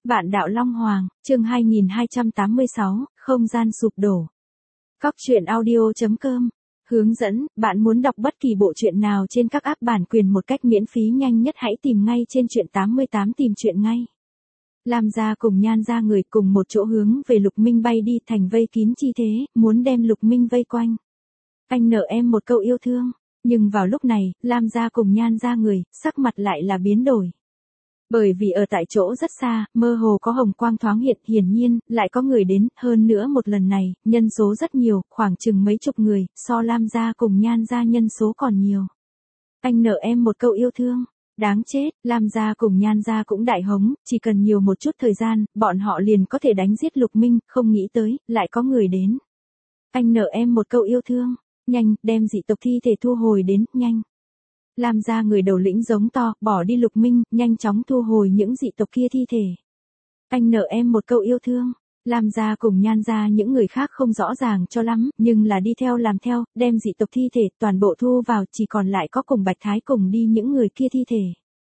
Vạn đạo Long Hoàng, chương 2286, không gian sụp đổ. Cóc truyện audio.com. Hướng dẫn, bạn muốn đọc bất kỳ bộ truyện nào trên các app bản quyền một cách miễn phí nhanh nhất hãy tìm ngay trên truyện 88 tìm truyện ngay. Lam gia cùng Nhan gia người cùng một chỗ hướng về Lục Minh bay đi thành vây kín chi thế, muốn đem Lục Minh vây quanh. Anh nợ em một câu yêu thương, nhưng vào lúc này, Lam gia cùng Nhan gia người, sắc mặt lại là biến đổi. Bởi vì ở tại chỗ rất xa, mơ hồ có hồng quang thoáng hiện, hiển nhiên, lại có người đến, hơn nữa một lần này, nhân số rất nhiều, khoảng chừng mấy chục người, so Lam gia cùng Nhan gia nhân số còn nhiều. Anh nợ em một câu yêu thương, đáng chết, Lam gia cùng Nhan gia cũng đại hống, chỉ cần nhiều một chút thời gian, bọn họ liền có thể đánh giết Lục Minh, không nghĩ tới, lại có người đến. Anh nợ em một câu yêu thương, nhanh, đem dị tộc thi thể thu hồi đến, nhanh. Lam gia người đầu lĩnh giống to, bỏ đi Lục Minh, nhanh chóng thu hồi những dị tộc kia thi thể. Anh nợ em một câu yêu thương. Lam gia cùng Nhan gia những người khác không rõ ràng cho lắm, nhưng là đi theo làm theo, đem dị tộc thi thể toàn bộ thu vào, chỉ còn lại có cùng Bạch Thái cùng đi những người kia thi thể.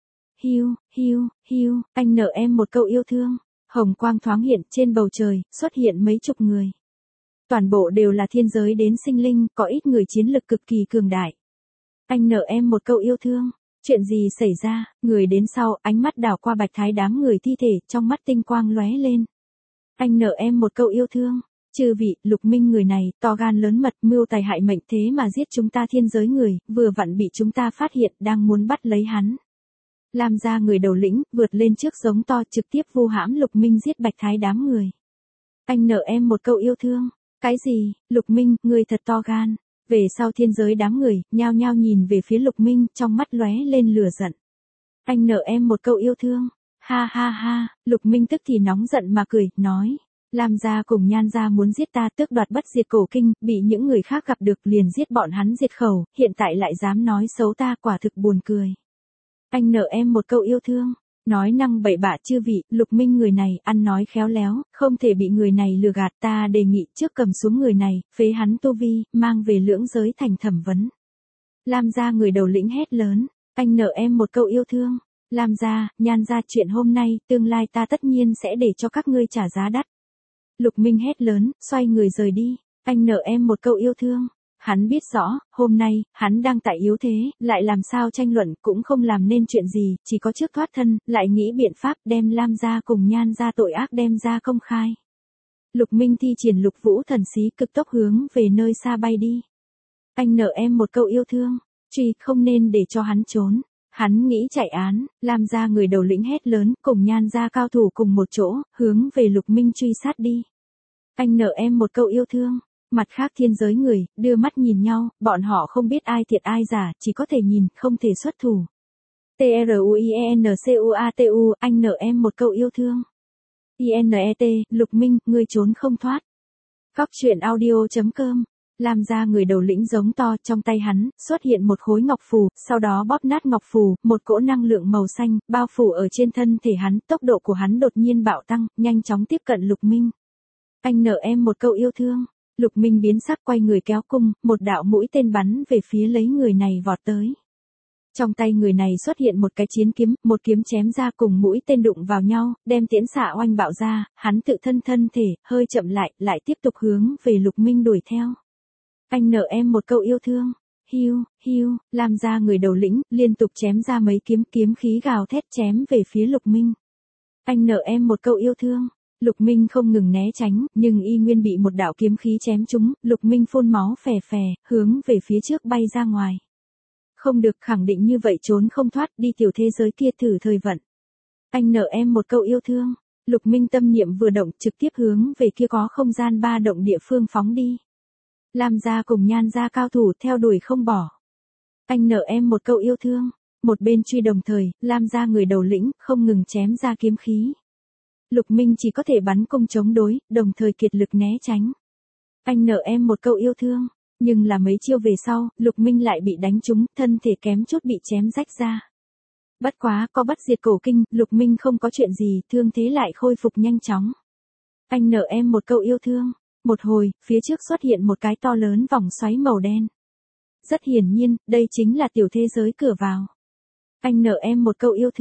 Hiu, anh nợ em một câu yêu thương. Hồng quang thoáng hiện trên bầu trời, xuất hiện mấy chục người. Toàn bộ đều là thiên giới đến sinh linh, có ít người chiến lực cực kỳ cường đại. Anh nợ em một câu yêu thương. Chuyện gì xảy ra? Người đến sau, ánh mắt đảo qua Bạch Thái đám người thi thể, trong mắt tinh quang lóe lên. Anh nợ em một câu yêu thương. Chư vị, Lục Minh người này, to gan lớn mật, mưu tài hại mệnh thế mà giết chúng ta thiên giới người, vừa vặn bị chúng ta phát hiện, đang muốn bắt lấy hắn. Lam gia người đầu lĩnh, vượt lên trước giống to trực tiếp vu hãm Lục Minh giết Bạch Thái đám người. Anh nợ em một câu yêu thương. Cái gì? Lục Minh, người thật to gan. Về sau thiên giới đám người, nhao nhao nhìn về phía Lục Minh, trong mắt lóe lên lửa giận. Anh nợ em một câu yêu thương. Ha, Lục Minh tức thì nóng giận mà cười, nói. Lam gia cùng Nhan gia muốn giết ta tước đoạt bất diệt cổ kinh, bị những người khác gặp được liền giết bọn hắn diệt khẩu, hiện tại lại dám nói xấu ta quả thực buồn cười. Anh nợ em một câu yêu thương. Nói năng bậy bạ chư vị, Lục Minh người này, ăn nói khéo léo, không thể bị người này lừa gạt, ta đề nghị trước cầm xuống người này, phế hắn tu vi, mang về lưỡng giới thành thẩm vấn. Lam gia người đầu lĩnh hét lớn, anh nợ em một câu yêu thương. Lam gia, Nhan gia chuyện hôm nay, tương lai ta tất nhiên sẽ để cho các ngươi trả giá đắt. Lục Minh hét lớn, xoay người rời đi, anh nợ em một câu yêu thương. Hắn biết rõ, hôm nay, hắn đang tại yếu thế, lại làm sao tranh luận cũng không làm nên chuyện gì, chỉ có trước thoát thân, lại nghĩ biện pháp đem Lam gia cùng Nhan gia tội ác đem ra công khai. Lục Minh thi triển Lục Vũ thần xí cực tốc hướng về nơi xa bay đi. Anh nợ em một câu yêu thương, truy không nên để cho hắn trốn. Hắn nghĩ chạy án, Lam gia người đầu lĩnh hét lớn, cùng Nhan gia cao thủ cùng một chỗ, hướng về Lục Minh truy sát đi. Anh nợ em một câu yêu thương. Mặt khác thiên giới người, đưa mắt nhìn nhau, bọn họ không biết ai thiệt ai giả, chỉ có thể nhìn, không thể xuất thủ. TRUIENCUATU, anh nợ em một câu yêu thương. INET, Lục Minh, ngươi trốn không thoát. Cóc truyện audio.com. Lam gia người đầu lĩnh giống to, trong tay hắn, xuất hiện một khối ngọc phù, sau đó bóp nát ngọc phù, một cỗ năng lượng màu xanh, bao phủ ở trên thân thể hắn, tốc độ của hắn đột nhiên bạo tăng, nhanh chóng tiếp cận Lục Minh. Anh nợ em một câu yêu thương. Lục Minh biến sắc quay người kéo cung, một đạo mũi tên bắn về phía lấy người này vọt tới. Trong tay người này xuất hiện một cái chiến kiếm, một kiếm chém ra cùng mũi tên đụng vào nhau, đem tiễn xạ oanh bạo ra, hắn tự thân thể, hơi chậm lại tiếp tục hướng về Lục Minh đuổi theo. Anh nợ em một câu yêu thương. Hiu, Lam gia người đầu lĩnh, liên tục chém ra mấy kiếm khí gào thét chém về phía Lục Minh. Anh nợ em một câu yêu thương. Lục Minh không ngừng né tránh, nhưng y nguyên bị một đạo kiếm khí chém trúng, Lục Minh phun máu phè, hướng về phía trước bay ra ngoài. Không được, khẳng định như vậy trốn không thoát, đi tiểu thế giới kia thử thời vận. Anh nợ em một câu yêu thương. Lục Minh tâm niệm vừa động trực tiếp hướng về kia có không gian ba động địa phương phóng đi. Lam gia cùng Nhan gia cao thủ theo đuổi không bỏ. Anh nợ em một câu yêu thương. Một bên truy đồng thời, Lam gia người đầu lĩnh không ngừng chém ra kiếm khí. Lục Minh chỉ có thể bắn cung chống đối, đồng thời kiệt lực né tránh. Anh nợ em một câu yêu thương, nhưng là mấy chiêu về sau, Lục Minh lại bị đánh trúng, thân thể kém chút bị chém rách ra. Bất quá, có bất diệt cổ kinh, Lục Minh không có chuyện gì, thương thế lại khôi phục nhanh chóng. Anh nợ em một câu yêu thương. Một hồi, phía trước xuất hiện một cái to lớn vòng xoáy màu đen. Rất hiển nhiên, đây chính là tiểu thế giới cửa vào. Anh nợ em một câu yêu thương.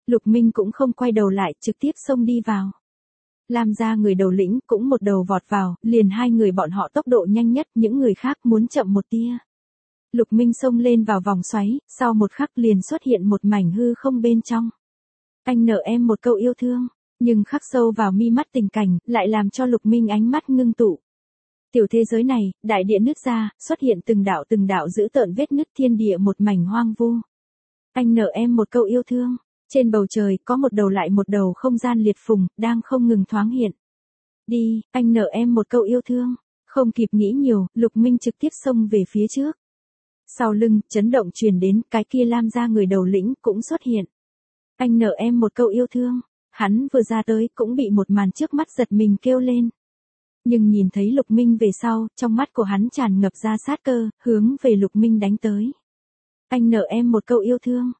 Lục Minh cũng không quay đầu lại, trực tiếp xông đi vào. Lam gia người đầu lĩnh cũng một đầu vọt vào, liền hai người bọn họ tốc độ nhanh nhất, những người khác muốn chậm một tia. Lục Minh xông lên vào vòng xoáy, sau một khắc liền xuất hiện một mảnh hư không bên trong. Anh nợ em một câu yêu thương, nhưng khắc sâu vào mi mắt tình cảnh, lại làm cho Lục Minh ánh mắt ngưng tụ. Tiểu thế giới này, đại địa nứt ra, xuất hiện từng đạo dữ tợn vết nứt, thiên địa một mảnh hoang vu. Anh nợ em một câu yêu thương, trên bầu trời có một đầu lại một đầu không gian liệt phùng, đang không ngừng thoáng hiện. Đi, anh nợ em một câu yêu thương, không kịp nghĩ nhiều, Lục Minh trực tiếp xông về phía trước. Sau lưng, chấn động truyền đến, cái kia Lam gia người đầu lĩnh cũng xuất hiện. Anh nợ em một câu yêu thương, hắn vừa ra tới cũng bị một màn trước mắt giật mình kêu lên. Nhưng nhìn thấy Lục Minh về sau, trong mắt của hắn tràn ngập ra sát cơ, hướng về Lục Minh đánh tới. Anh nợ em một câu yêu thương.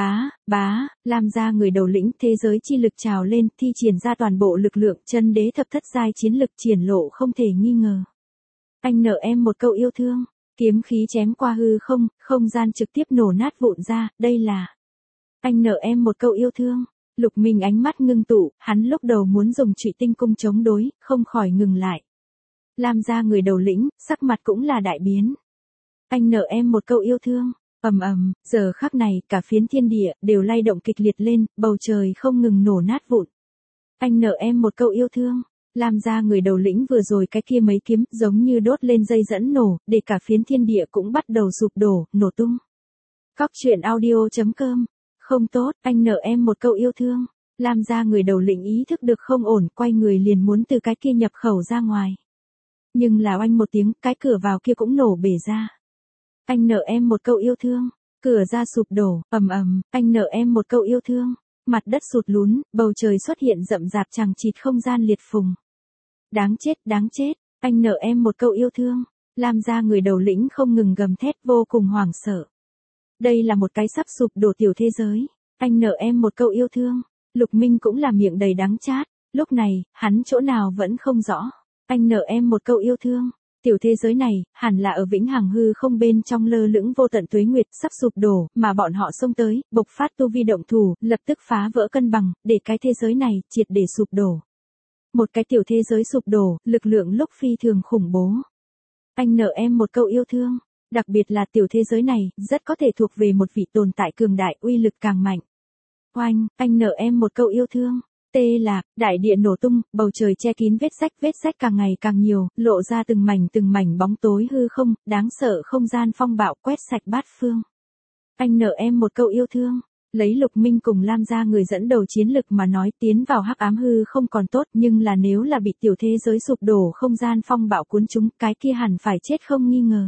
Bá, Lam gia người đầu lĩnh thế giới chi lực trào lên, thi triển ra toàn bộ lực lượng, chân đế thập thất giai chiến lực triển lộ không thể nghi ngờ. Anh nợ em một câu yêu thương, kiếm khí chém qua hư không, không gian trực tiếp nổ nát vụn ra, đây là. Anh nợ em một câu yêu thương. Lục Minh ánh mắt ngưng tụ, hắn lúc đầu muốn dùng Trụy Tinh cung chống đối, không khỏi ngừng lại. Lam gia người đầu lĩnh, sắc mặt cũng là đại biến. Anh nợ em một câu yêu thương. Ầm, giờ khắc này, cả phiến thiên địa đều lay động kịch liệt lên, bầu trời không ngừng nổ nát vụn. Anh nợ em một câu yêu thương. Lam gia người đầu lĩnh vừa rồi cái kia mấy kiếm giống như đốt lên dây dẫn nổ, để cả phiến thiên địa cũng bắt đầu sụp đổ, nổ tung. Coctruyện.audio.com. Không tốt, anh nợ em một câu yêu thương. Lam gia người đầu lĩnh ý thức được không ổn, quay người liền muốn từ cái kia nhập khẩu ra ngoài. Nhưng là oanh một tiếng, cái cửa vào kia cũng nổ bể ra. Anh nợ em một câu yêu thương. Cửa ra sụp đổ, ầm, anh nợ em một câu yêu thương. Mặt đất sụt lún, bầu trời xuất hiện rậm rạp chằng chịt không gian liệt phùng. Đáng chết, anh nợ em một câu yêu thương. Lam gia người đầu lĩnh không ngừng gầm thét, vô cùng hoảng sợ. Đây là một cái sắp sụp đổ tiểu thế giới. Anh nợ em một câu yêu thương. Lục Minh cũng là miệng đầy đắng chát. Lúc này, hắn chỗ nào vẫn không rõ. Anh nợ em một câu yêu thương. Tiểu thế giới này, hẳn là ở vĩnh hằng hư không bên trong lơ lửng vô tận tuế nguyệt sắp sụp đổ, mà bọn họ xông tới, bộc phát tu vi động thủ, lập tức phá vỡ cân bằng, để cái thế giới này triệt để sụp đổ. Một cái tiểu thế giới sụp đổ, lực lượng lúc phi thường khủng bố. Anh nợ em một câu yêu thương. Đặc biệt là tiểu thế giới này, rất có thể thuộc về một vị tồn tại cường đại, uy lực càng mạnh. Oanh, anh nợ em một câu yêu thương. Tê lạc, đại địa nổ tung, bầu trời che kín vết rách càng ngày càng nhiều, lộ ra từng mảnh bóng tối hư không, đáng sợ không gian phong bạo quét sạch bát phương. Anh nợ em một câu yêu thương. Lấy Lục Minh cùng Lam gia người dẫn đầu chiến lực mà nói, tiến vào hắc ám hư không còn tốt, nhưng là nếu là bị tiểu thế giới sụp đổ không gian phong bạo cuốn chúng, cái kia hẳn phải chết không nghi ngờ.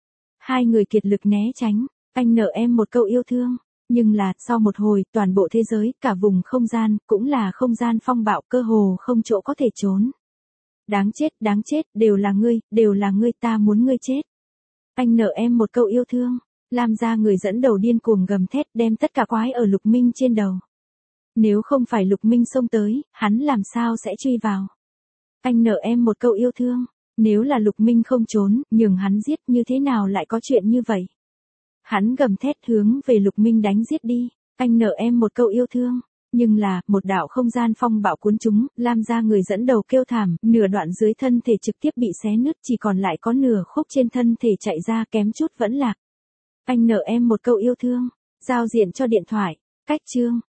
Hai người kiệt lực né tránh. Anh nợ em một câu yêu thương. Nhưng là, sau một hồi, toàn bộ thế giới, cả vùng không gian, cũng là không gian phong bạo, cơ hồ không chỗ có thể trốn. Đáng chết, đều là ngươi, ta muốn ngươi chết. Anh nợ em một câu yêu thương. Lam gia người dẫn đầu điên cuồng gầm thét, đem tất cả quái ở Lục Minh trên đầu. Nếu không phải Lục Minh xông tới, hắn làm sao sẽ truy vào. Anh nợ em một câu yêu thương. Nếu là Lục Minh không trốn, nhường hắn giết, như thế nào lại có chuyện như vậy. Hắn gầm thét hướng về Lục Minh đánh giết đi. Anh nợ em một câu yêu thương. Nhưng là, một đạo không gian phong bạo cuốn chúng, Lam gia người dẫn đầu kêu thảm, nửa đoạn dưới thân thể trực tiếp bị xé nứt, chỉ còn lại có nửa khúc trên thân thể chạy ra, kém chút vẫn lạc. Anh nợ em một câu yêu thương. Giao diện cho điện thoại. Cách chương.